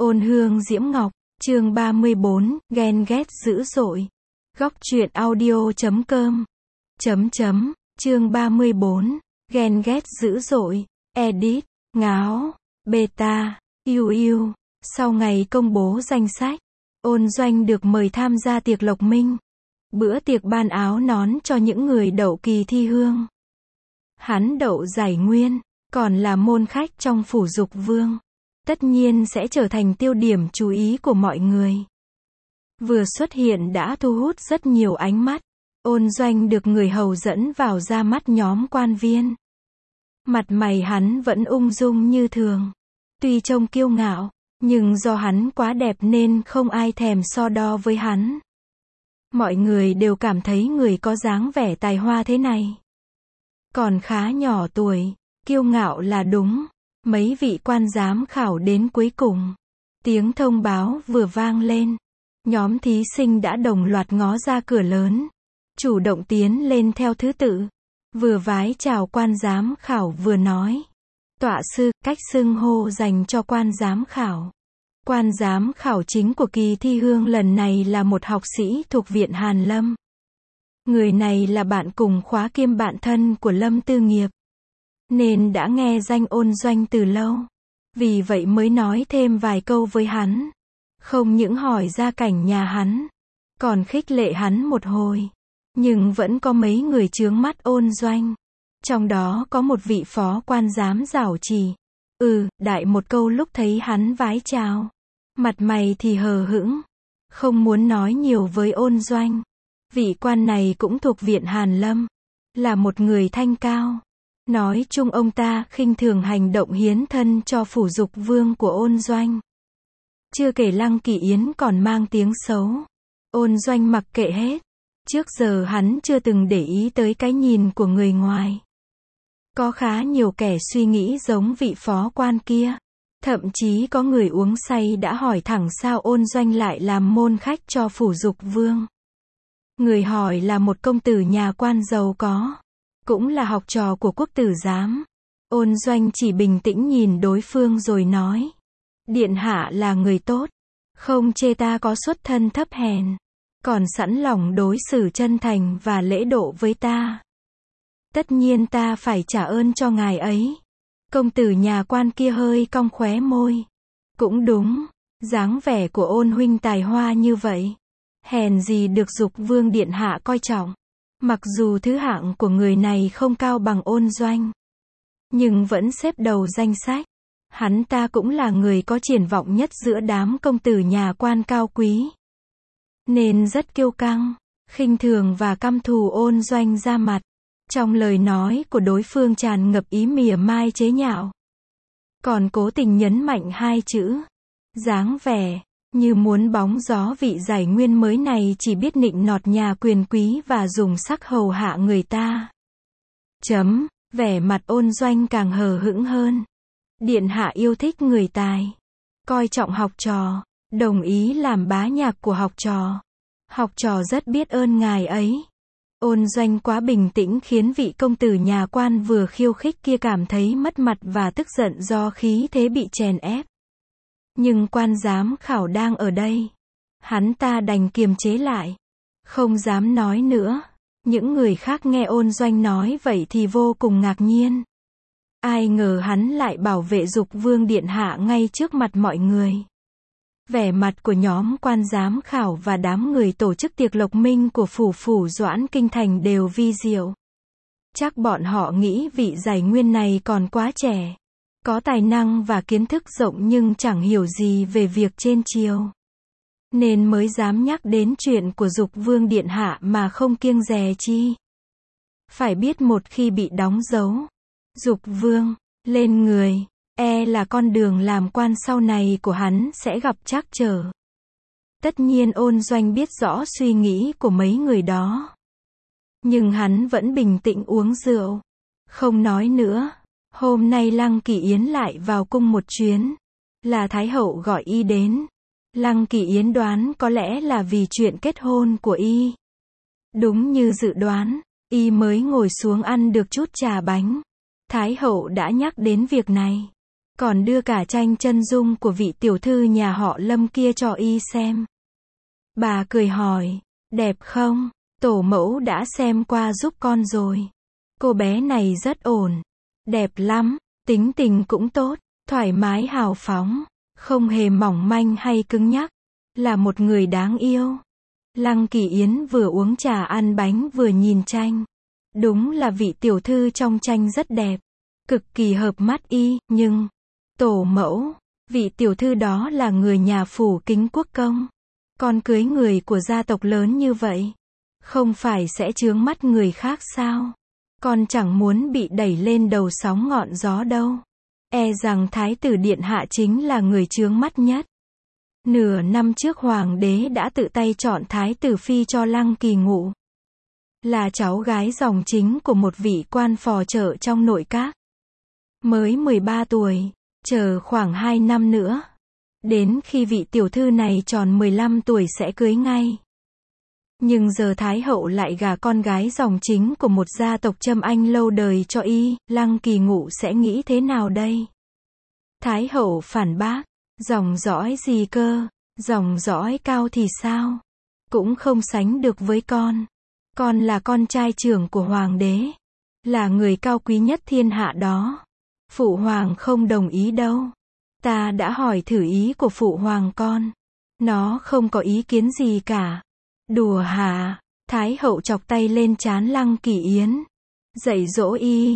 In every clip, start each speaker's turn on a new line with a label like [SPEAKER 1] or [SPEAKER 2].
[SPEAKER 1] Ôn hương diễm ngọc, chương 34, ghen ghét dữ dội. Góc truyện audio.com. Chương 34, ghen ghét dữ dội. Edit, ngáo, beta, yêu. Sau ngày công bố danh sách, Ôn Doanh được mời tham gia tiệc lộc minh. Bữa tiệc ban áo nón cho những người đậu kỳ thi hương. Hắn đậu giải nguyên, còn là môn khách trong phủ Dục Vương. Tất nhiên sẽ trở thành tiêu điểm chú ý của mọi người. Vừa xuất hiện đã thu hút rất nhiều ánh mắt. Ôn Doanh được người hầu dẫn vào ra mắt nhóm quan viên. Mặt mày hắn vẫn ung dung như thường. Tuy trông kiêu ngạo, nhưng do hắn quá đẹp nên không ai thèm so đo với hắn. Mọi người đều cảm thấy người có dáng vẻ tài hoa thế này còn khá nhỏ tuổi, kiêu ngạo là đúng. Mấy vị quan giám khảo đến cuối cùng. Tiếng thông báo vừa vang lên. Nhóm thí sinh đã đồng loạt ngó ra cửa lớn. Chủ động tiến lên theo thứ tự. Vừa vái chào quan giám khảo vừa nói. Tọa sư, cách xưng hô dành cho quan giám khảo. Quan giám khảo chính của kỳ thi hương lần này là một học sĩ thuộc Viện Hàn Lâm. Người này là bạn cùng khóa kiêm bạn thân của Lâm Tư Nghiệp. Nên đã nghe danh Ôn Doanh từ lâu. Vì vậy mới nói thêm vài câu với hắn. Không những hỏi gia cảnh nhà hắn, còn khích lệ hắn một hồi. Nhưng vẫn có mấy người chướng mắt Ôn Doanh. Trong đó có một vị phó quan giám giảo trì. Đại một câu lúc thấy hắn vái chào. Mặt mày thì hờ hững. Không muốn nói nhiều với Ôn Doanh. Vị quan này cũng thuộc Viện Hàn Lâm. Là một người thanh cao. Nói chung ông ta khinh thường hành động hiến thân cho phủ Dục Vương của Ôn Doanh. Chưa kể Lăng Kỳ Yến còn mang tiếng xấu. Ôn Doanh mặc kệ hết. Trước giờ hắn chưa từng để ý tới cái nhìn của người ngoài. Có khá nhiều kẻ suy nghĩ giống vị phó quan kia. Thậm chí có người uống say đã hỏi thẳng sao Ôn Doanh lại làm môn khách cho phủ Dục Vương. Người hỏi là một công tử nhà quan giàu có. Cũng là học trò của quốc tử giám. Ôn Doanh chỉ bình tĩnh nhìn đối phương rồi nói. Điện hạ là người tốt. Không chê ta có xuất thân thấp hèn. Còn sẵn lòng đối xử chân thành và lễ độ với ta. Tất nhiên ta phải trả ơn cho ngài ấy. Công tử nhà quan kia hơi cong khóe môi. Cũng đúng. Dáng vẻ của Ôn huynh tài hoa như vậy. Hèn gì được Dục Vương điện hạ coi trọng. Mặc dù thứ hạng của người này không cao bằng Ôn Doanh, nhưng vẫn xếp đầu danh sách. Hắn ta cũng là người có triển vọng nhất giữa đám công tử nhà quan cao quý. Nên rất kiêu căng, khinh thường và căm thù Ôn Doanh ra mặt. Trong lời nói của đối phương tràn ngập ý mỉa mai chế nhạo. Còn cố tình nhấn mạnh hai chữ. Dáng vẻ. Như muốn bóng gió vị giải nguyên mới này chỉ biết nịnh nọt nhà quyền quý và dùng sắc hầu hạ người ta. Vẻ mặt Ôn Doanh càng hờ hững hơn. Điện hạ yêu thích người tài. Coi trọng học trò. Đồng ý làm bá nhạc của học trò. Học trò rất biết ơn ngài ấy. Ôn Doanh quá bình tĩnh khiến vị công tử nhà quan vừa khiêu khích kia cảm thấy mất mặt và tức giận do khí thế bị chèn ép. Nhưng quan giám khảo đang ở đây. Hắn ta đành kiềm chế lại. Không dám nói nữa. Những người khác nghe Ôn Doanh nói vậy thì vô cùng ngạc nhiên. Ai ngờ hắn lại bảo vệ Dục Vương điện hạ ngay trước mặt mọi người. Vẻ mặt của nhóm quan giám khảo và đám người tổ chức tiệc lộc minh của phủ Doãn Kinh Thành đều vi diệu. Chắc bọn họ nghĩ vị giải nguyên này còn quá trẻ. Có tài năng và kiến thức rộng nhưng chẳng hiểu gì về việc trên triều. Nên mới dám nhắc đến chuyện của Dục Vương điện hạ mà không kiêng dè chi. Phải biết một khi bị đóng dấu Dục Vương lên người, là con đường làm quan sau này của hắn sẽ gặp trắc trở. Tất nhiên Ôn Doanh biết rõ suy nghĩ của mấy người đó. Nhưng hắn vẫn bình tĩnh uống rượu. Không nói nữa. Hôm nay Lăng Kỳ Yến lại vào cung một chuyến. Là Thái hậu gọi y đến. Lăng Kỳ Yến đoán có lẽ là vì chuyện kết hôn của y. Đúng như dự đoán, y mới ngồi xuống ăn được chút trà bánh. Thái hậu đã nhắc đến việc này. còn đưa cả tranh chân dung của vị tiểu thư nhà họ Lâm kia cho y xem. Bà cười hỏi, đẹp không? Tổ mẫu đã xem qua giúp con rồi. Cô bé này rất ổn, đẹp lắm, tính tình cũng tốt, thoải mái hào phóng, không hề mỏng manh hay cứng nhắc, là một người đáng yêu. Lăng Kỳ Yến vừa uống trà ăn bánh vừa nhìn tranh. Đúng là vị tiểu thư trong tranh rất đẹp, cực kỳ hợp mắt y, nhưng tổ mẫu, vị tiểu thư đó là người nhà Phủ Kính Quốc công. Con cưới người của gia tộc lớn như vậy, không phải sẽ chướng mắt người khác sao? Con chẳng muốn bị đẩy lên đầu sóng ngọn gió đâu. E rằng Thái tử Điện Hạ chính là người chướng mắt nhất. Nửa năm trước Hoàng đế đã tự tay chọn Thái tử Phi cho Lăng Kỳ Ngụ. Là cháu gái dòng chính của một vị quan phò trợ trong nội các. Mới 13 tuổi, chờ khoảng 2 năm nữa. Đến khi vị tiểu thư này tròn 15 tuổi sẽ cưới ngay. Nhưng giờ Thái hậu lại gả con gái dòng chính của một gia tộc Trâm Anh lâu đời cho y, Lăng Kỳ Ngụ sẽ nghĩ thế nào đây? Thái hậu phản bác, dòng dõi gì cơ, dòng dõi cao thì sao? Cũng không sánh được với con. Con là con trai trưởng của hoàng đế, là người cao quý nhất thiên hạ đó. Phụ hoàng không đồng ý đâu. Ta đã hỏi thử ý của phụ hoàng con. Nó không có ý kiến gì cả. Đùa hả? Thái hậu chọc tay lên trán Lăng Kỳ Yến. Dạy dỗ y.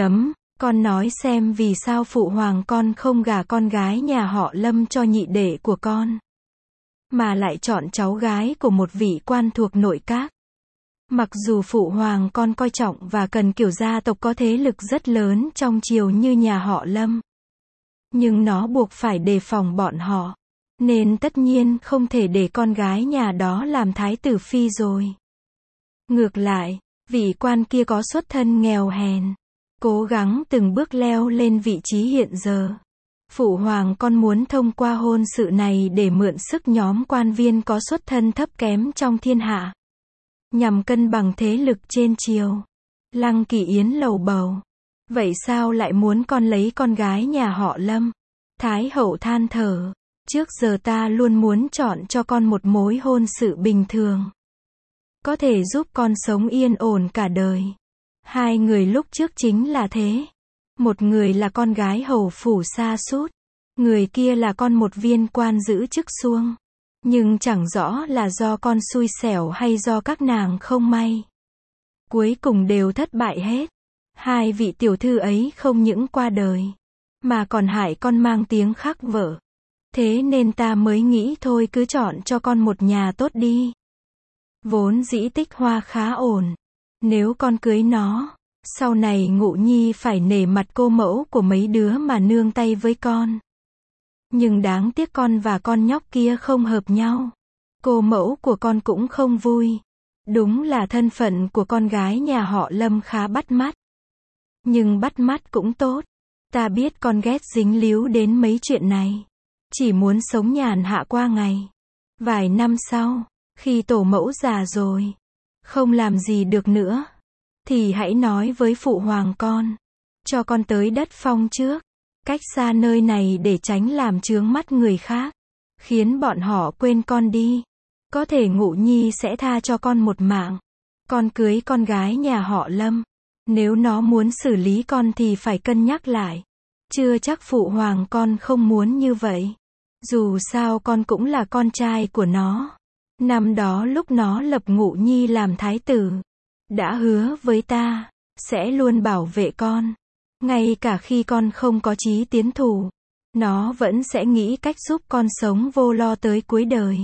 [SPEAKER 1] Con nói xem vì sao phụ hoàng con không gả con gái nhà họ Lâm cho nhị đệ của con, mà lại chọn cháu gái của một vị quan thuộc nội các. Mặc dù phụ hoàng con coi trọng và cần kiểu gia tộc có thế lực rất lớn trong triều như nhà họ Lâm, nhưng nó buộc phải đề phòng bọn họ, nên tất nhiên không thể để con gái nhà đó làm thái tử phi rồi. Ngược lại, vị quan kia có xuất thân nghèo hèn, cố gắng từng bước leo lên vị trí hiện giờ. Phụ hoàng con muốn thông qua hôn sự này để mượn sức nhóm quan viên có xuất thân thấp kém trong thiên hạ, nhằm cân bằng thế lực trên triều. Lăng Kỳ Yến lầu bầu. Vậy sao lại muốn con lấy con gái nhà họ Lâm? Thái hậu than thở. Trước giờ ta luôn muốn chọn cho con một mối hôn sự bình thường, có thể giúp con sống yên ổn cả đời. Hai người lúc trước chính là thế. Một người là con gái hầu phủ sa sút, người kia là con một viên quan giữ chức suông. Nhưng chẳng rõ là do con xui xẻo hay do các nàng không may. Cuối cùng đều thất bại hết. Hai vị tiểu thư ấy không những qua đời, mà còn hại con mang tiếng khắc vợ. Thế nên ta mới nghĩ thôi cứ chọn cho con một nhà tốt đi. Vốn dĩ Tích Hoa khá ổn. Nếu con cưới nó, sau này Ngụ Nhi phải nể mặt cô mẫu của mấy đứa mà nương tay với con. Nhưng đáng tiếc con và con nhóc kia không hợp nhau. Cô mẫu của con cũng không vui. Đúng là thân phận của con gái nhà họ Lâm khá bắt mắt. Nhưng bắt mắt cũng tốt. Ta biết con ghét dính líu đến mấy chuyện này. Chỉ muốn sống nhàn hạ qua ngày. Vài năm sau, khi tổ mẫu già rồi, không làm gì được nữa, thì hãy nói với phụ hoàng con, cho con tới đất Phong trước, cách xa nơi này để tránh làm chướng mắt người khác, khiến bọn họ quên con đi. Có thể Ngụ Nhi sẽ tha cho con một mạng. Con cưới con gái nhà họ Lâm, nếu nó muốn xử lý con thì phải cân nhắc lại. Chưa chắc phụ hoàng con không muốn như vậy. Dù sao con cũng là con trai của nó. Năm đó lúc nó lập Ngụ Nhi làm thái tử, đã hứa với ta, sẽ luôn bảo vệ con. Ngay cả khi con không có chí tiến thủ, nó vẫn sẽ nghĩ cách giúp con sống vô lo tới cuối đời.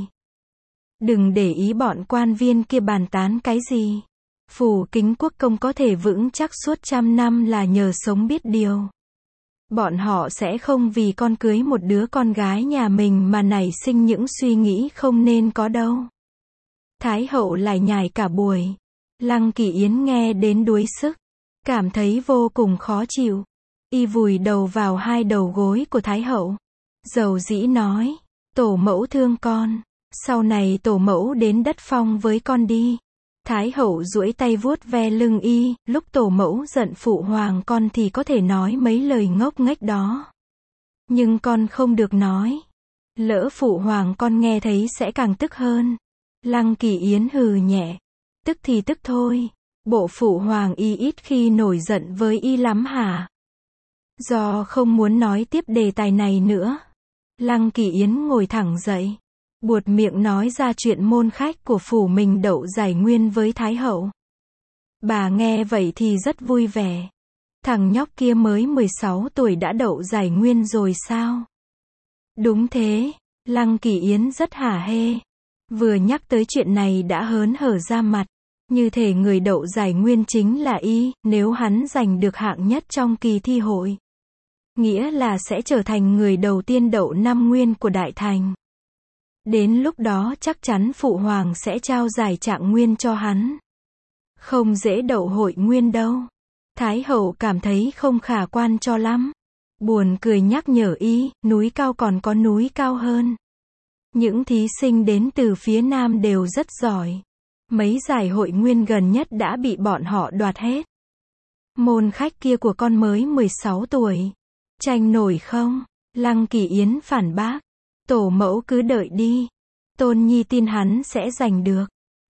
[SPEAKER 1] Đừng để ý bọn quan viên kia bàn tán cái gì. Phủ Kính Quốc công có thể vững chắc suốt 100 năm là nhờ sống biết điều. Bọn họ sẽ không vì con cưới một đứa con gái nhà mình mà nảy sinh những suy nghĩ không nên có đâu. Thái hậu lải nhải cả buổi. Lăng Kỳ Yến nghe đến đuối sức, cảm thấy vô cùng khó chịu. Y vùi đầu vào hai đầu gối của Thái hậu, dầu dĩ nói, tổ mẫu thương con, sau này tổ mẫu đến đất Phong với con đi. Thái hậu duỗi tay vuốt ve lưng y, lúc tổ mẫu giận phụ hoàng con thì có thể nói mấy lời ngốc nghếch đó. Nhưng con không được nói. Lỡ phụ hoàng con nghe thấy sẽ càng tức hơn. Lăng Kỳ Yến hừ nhẹ. Tức thì tức thôi. Bộ phụ hoàng y ít khi nổi giận với y lắm hả? Do không muốn nói tiếp đề tài này nữa. Lăng Kỳ Yến ngồi thẳng dậy. Buột miệng nói ra chuyện môn khách của phủ mình đậu giải nguyên với Thái hậu. Bà nghe vậy thì rất vui vẻ. Thằng nhóc kia mới 16 tuổi đã đậu giải nguyên rồi sao? Đúng thế, Lăng Kỳ Yến rất hả hê. Vừa nhắc tới chuyện này đã hớn hở ra mặt. Như thể người đậu giải nguyên chính là y, nếu hắn giành được hạng nhất trong kỳ thi hội. Nghĩa là sẽ trở thành người đầu tiên đậu 5 nguyên của Đại Thành. Đến lúc đó chắc chắn phụ hoàng sẽ trao giải trạng nguyên cho hắn. Không dễ đậu hội nguyên đâu. Thái hậu cảm thấy không khả quan cho lắm. Buồn cười nhắc nhở y, núi cao còn có núi cao hơn. Những thí sinh đến từ phía Nam đều rất giỏi. Mấy giải hội nguyên gần nhất đã bị bọn họ đoạt hết. Môn khách kia của con mới 16 tuổi. Tranh nổi không? Lăng Kỳ Yến phản bác. Tổ mẫu cứ đợi đi. Tôn nhi tin hắn sẽ giành được.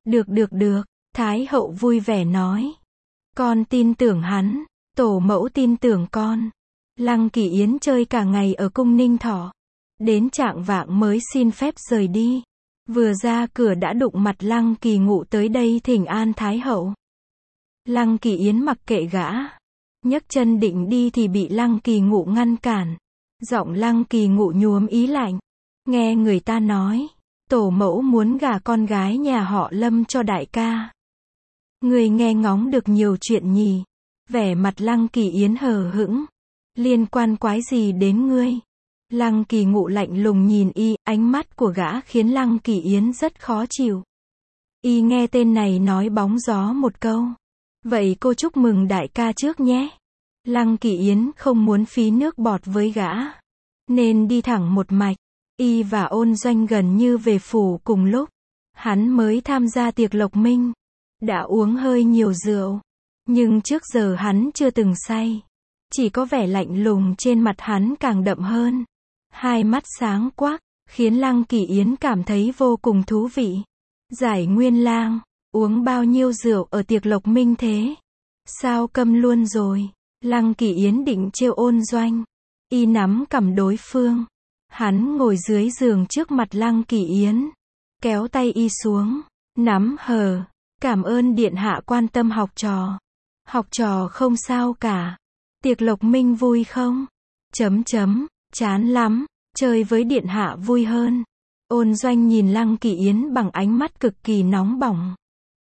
[SPEAKER 1] Được. Thái hậu vui vẻ nói. Con tin tưởng hắn. Tổ mẫu tin tưởng con. Lăng Kỳ Yến chơi cả ngày ở cung Ninh Thọ. Đến chạng vạng mới xin phép rời đi. Vừa ra cửa đã đụng mặt Lăng Kỳ Ngụ tới đây thỉnh an Thái hậu. Lăng Kỳ Yến mặc kệ gã. Nhấc chân định đi thì bị Lăng Kỳ Ngụ ngăn cản. Giọng Lăng Kỳ Ngụ nhuốm ý lạnh. Nghe người ta nói, tổ mẫu muốn gả con gái nhà họ Lâm cho đại ca. Người nghe ngóng được nhiều chuyện nhỉ? Vẻ mặt Lăng Kỳ Yến hờ hững. Liên quan quái gì đến ngươi? Lăng Kỳ Ngụ lạnh lùng nhìn y, ánh mắt của gã khiến Lăng Kỳ Yến rất khó chịu. Y nghe tên này nói bóng gió một câu. Vậy cô chúc mừng đại ca trước nhé. Lăng Kỳ Yến không muốn phí nước bọt với gã. Nên đi thẳng một mạch. Y và Ôn Doanh gần như về phủ cùng lúc. Hắn mới tham gia tiệc lộc minh. Đã uống hơi nhiều rượu. Nhưng trước giờ hắn chưa từng say. Chỉ có vẻ lạnh lùng trên mặt hắn càng đậm hơn. Hai mắt sáng quắc, khiến Lăng Kỳ Yến cảm thấy vô cùng thú vị. Giải nguyên lang, uống bao nhiêu rượu ở tiệc lộc minh thế? Sao câm luôn rồi? Lăng Kỳ Yến định trêu Ôn Doanh. Y nắm cằm đối phương. Hắn ngồi dưới giường trước mặt Lăng Kỳ Yến. Kéo tay y xuống. Nắm hờ. Cảm ơn điện hạ quan tâm học trò. Học trò không sao cả. Tiệc lộc minh vui không? Chán lắm. Chơi với điện hạ vui hơn. Ôn Doanh nhìn Lăng Kỳ Yến bằng ánh mắt cực kỳ nóng bỏng.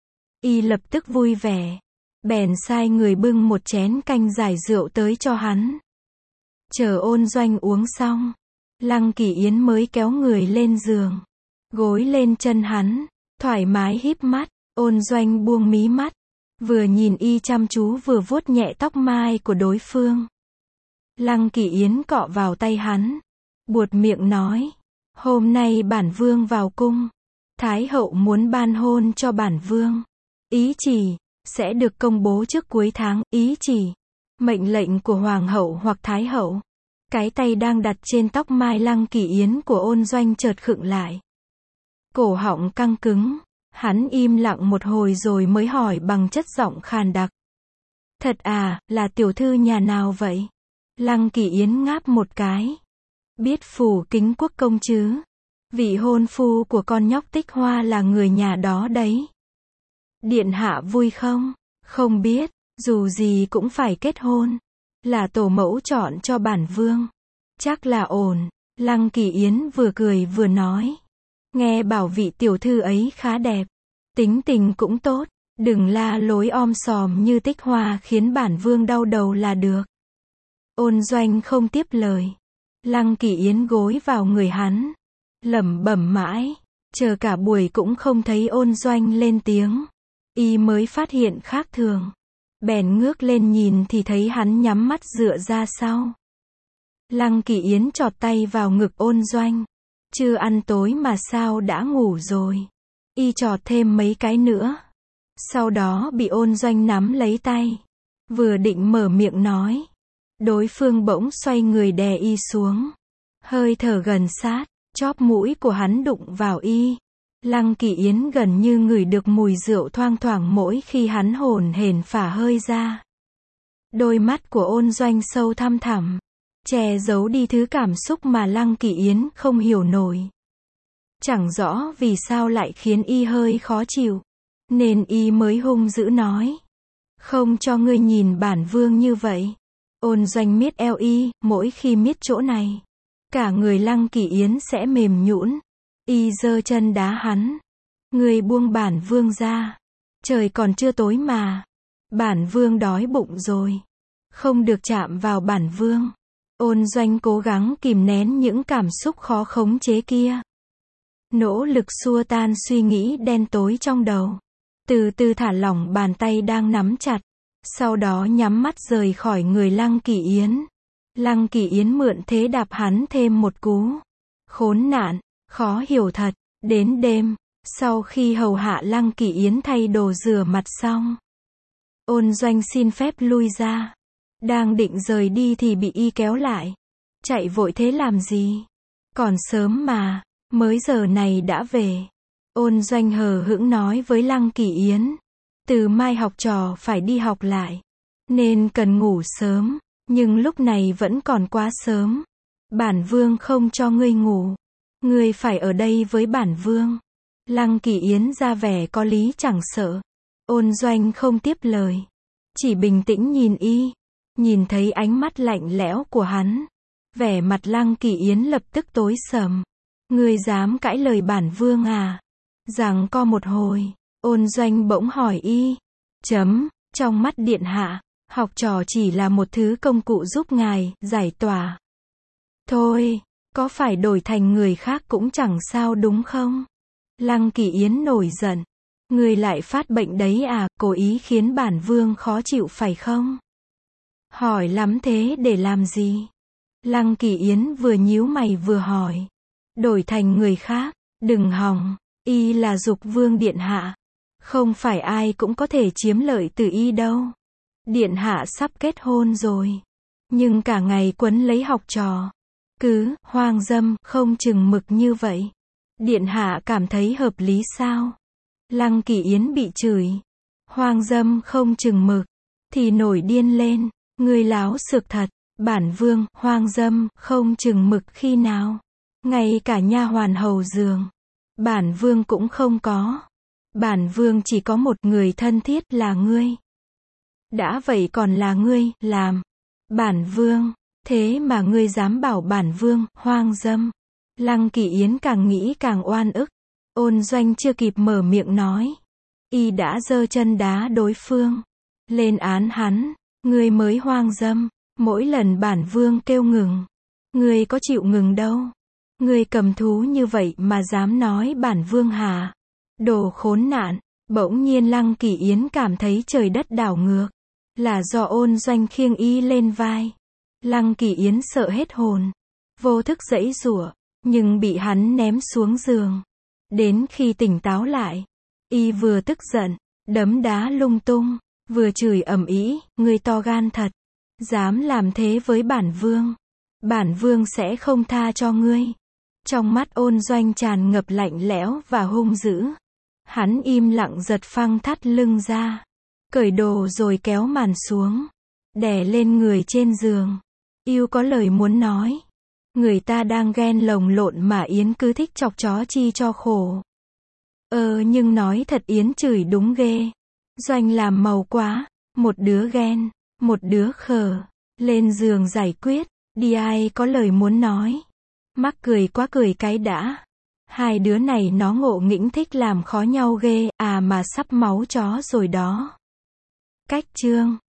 [SPEAKER 1] Y lập tức vui vẻ. Bèn sai người bưng một chén canh giải rượu tới cho hắn. Chờ Ôn Doanh uống xong. Lăng Kỳ Yến mới kéo người lên giường. Gối lên chân hắn. Thoải mái híp mắt. Ôn Doanh buông mí mắt. Vừa nhìn y chăm chú vừa vuốt nhẹ tóc mai của đối phương. Lăng Kỳ Yến cọ vào tay hắn. Buột miệng nói. Hôm nay bản vương vào cung. Thái hậu muốn ban hôn cho bản vương. Ý chỉ. Sẽ được công bố trước cuối tháng. Ý chỉ. Mệnh lệnh của hoàng hậu hoặc thái hậu. Cái tay đang đặt trên tóc mai Lăng Kỳ Yến của Ôn Doanh chợt khựng lại. Cổ họng căng cứng. Hắn im lặng một hồi rồi mới hỏi bằng chất giọng khàn đặc. Thật à, là tiểu thư nhà nào vậy? Lăng Kỳ Yến ngáp một cái. Biết Phủ Kính Quốc công chứ? Vị hôn phu của con nhóc Tích Hoa là người nhà đó đấy. Điện hạ vui không? Không biết, dù gì cũng phải kết hôn. Là tổ mẫu chọn cho bản vương. Chắc là ổn. Lăng Kỳ Yến vừa cười vừa nói. Nghe bảo vị tiểu thư ấy khá đẹp. Tính tình cũng tốt. Đừng la lối om sòm như Tích Hoa khiến bản vương đau đầu là được. Ôn Doanh không tiếp lời. Lăng Kỳ Yến gối vào người hắn. Lẩm bẩm mãi. Chờ cả buổi cũng không thấy Ôn Doanh lên tiếng. Y mới phát hiện khác thường. Bèn ngước lên nhìn thì thấy hắn nhắm mắt dựa ra sau. Lăng Kỳ Yến chọt tay vào ngực Ôn Doanh. Chưa ăn tối mà sao đã ngủ rồi. Y chọt thêm mấy cái nữa. Sau đó bị Ôn Doanh nắm lấy tay. Vừa định mở miệng nói. Đối phương bỗng xoay người đè y xuống. Hơi thở gần sát, chóp mũi của hắn đụng vào y. Lăng Kỳ Yến gần như ngửi được mùi rượu thoang thoảng mỗi khi hắn hổn hển phả hơi ra. Đôi mắt của Ôn Doanh sâu thăm thẳm, che giấu đi thứ cảm xúc mà Lăng Kỳ Yến không hiểu nổi. Chẳng rõ vì sao lại khiến y hơi khó chịu, nên y mới hung dữ nói. Không cho ngươi nhìn bản vương như vậy. Ôn Doanh miết eo y, mỗi khi miết chỗ này, cả người Lăng Kỳ Yến sẽ mềm nhũn. Y giơ chân đá hắn. Ngươi buông bản vương ra. Trời còn chưa tối mà. Bản vương đói bụng rồi. Không được chạm vào bản vương. Ôn Doanh cố gắng kìm nén những cảm xúc khó khống chế kia. Nỗ lực xua tan suy nghĩ đen tối trong đầu. Từ từ thả lỏng bàn tay đang nắm chặt. Sau đó nhắm mắt rời khỏi người Lăng Kỳ Yến. Lăng Kỳ Yến mượn thế đạp hắn thêm một cú. Khốn nạn, khó hiểu thật. Đến đêm, sau khi hầu hạ Lăng Kỳ Yến thay đồ rửa mặt xong, Ôn Doanh xin phép lui ra. Đang định rời đi thì bị y kéo lại. Chạy vội thế làm gì? Còn sớm mà, mới giờ này đã về. Ôn Doanh hờ hững nói với Lăng Kỳ Yến. Từ mai học trò phải đi học lại, nên cần ngủ sớm, nhưng lúc này vẫn còn quá sớm. Bản vương không cho ngươi ngủ. Ngươi phải ở đây với bản vương. Lăng Kỳ Yến ra vẻ có lý chẳng sợ. Ôn Doanh không tiếp lời, chỉ bình tĩnh nhìn y. Nhìn thấy ánh mắt lạnh lẽo của hắn, vẻ mặt Lăng Kỳ Yến lập tức tối sầm. Ngươi dám cãi lời bản vương à? Giằng co một hồi, Ôn Doanh bỗng hỏi y. Trong mắt điện hạ, học trò chỉ là một thứ công cụ giúp ngài giải tỏa. Thôi, có phải đổi thành người khác cũng chẳng sao đúng không? Lăng Kỳ Yến nổi giận. Ngươi lại phát bệnh đấy à, cố ý khiến bản vương khó chịu phải không? Hỏi lắm thế để làm gì? Lăng Kỳ Yến vừa nhíu mày vừa hỏi. Đổi thành người khác, đừng hòng, y là Dục Vương điện hạ. Không phải ai cũng có thể chiếm lợi từ y đâu. Điện hạ sắp kết hôn rồi, nhưng cả ngày quấn lấy học trò, cứ hoang dâm, không chừng mực như vậy. Điện hạ cảm thấy hợp lý sao? Lăng Kỳ Yến bị chửi. Hoang dâm không chừng mực, thì nổi điên lên. Ngươi láo xược thật, bản vương, hoang dâm, không chừng mực khi nào? Ngay cả nha hoàn hầu giường, bản vương cũng không có. Bản vương chỉ có một người thân thiết là ngươi. Đã vậy còn là ngươi, làm bản vương, thế mà ngươi dám bảo bản vương, hoang dâm. Lăng Kỳ Yến càng nghĩ càng oan ức. Ôn Doanh chưa kịp mở miệng nói, y đã giơ chân đá đối phương, lên án hắn. Ngươi mới hoang dâm, mỗi lần bản vương kêu ngừng, ngươi có chịu ngừng đâu. Ngươi cầm thú như vậy mà dám nói bản vương hả? Đồ khốn nạn. Bỗng nhiên Lăng Kỳ Yến cảm thấy trời đất đảo ngược, là do Ôn Doanh khiêng y lên vai. Lăng Kỳ Yến sợ hết hồn, vô thức giãy giụa, nhưng bị hắn ném xuống giường. Đến khi tỉnh táo lại, y vừa tức giận, đấm đá lung tung, vừa chửi ầm ĩ, ngươi to gan thật, dám làm thế với bản vương. Bản vương sẽ không tha cho ngươi. Trong mắt Ôn Doanh tràn ngập lạnh lẽo và hung dữ. Hắn im lặng giật phăng thắt lưng ra, cởi đồ rồi kéo màn xuống, đè lên người trên giường. Yêu có lời muốn nói. Người ta đang ghen lồng lộn mà Yến cứ thích chọc chó chi cho khổ. Nhưng nói thật Yến chửi đúng ghê. Doanh làm màu quá, một đứa ghen, một đứa khờ. Lên giường giải quyết, đi ai có lời muốn nói. Mắc cười quá cười cái đã. Hai đứa này nó ngộ nghĩnh thích làm khó nhau ghê, à mà sắp máu chó rồi đó. Cách chương